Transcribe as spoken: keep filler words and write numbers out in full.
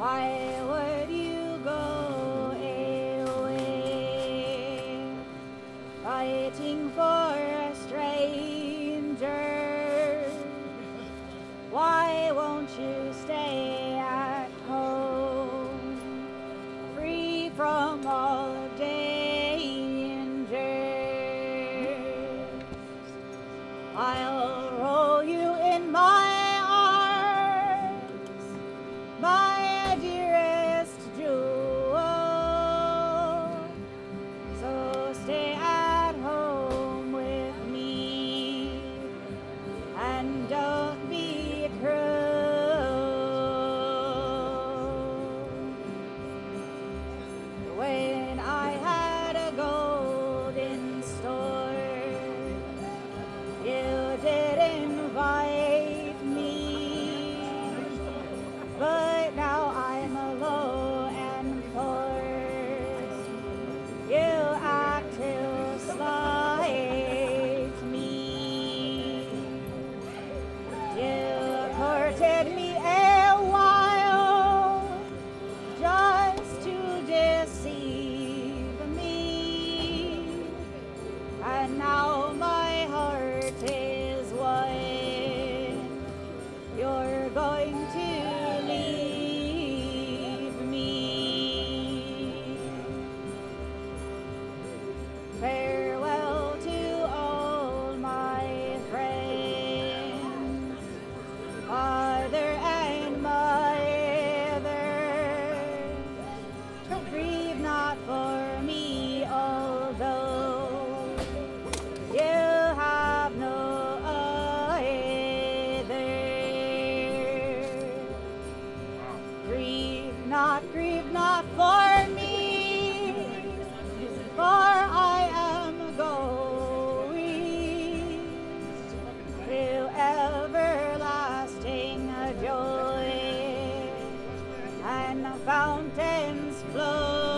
Why would you go away, fighting for a stranger? Why won't you stay at home, free from all dangers? I'll roll you in my arms, my dearest jewel. So stay at home with me and don't be cruel. When I had a golden store, you did invite me, but now I'm alone and forced. You act to slight me. You courted me a while just to deceive me, and now my heart is won. You're going to leave me. Farewell to all my friends, father and mother. Grieve not for me, although you have no other. Grieve not, grieve not for me, for I am going to everlasting joy, and fountains flow.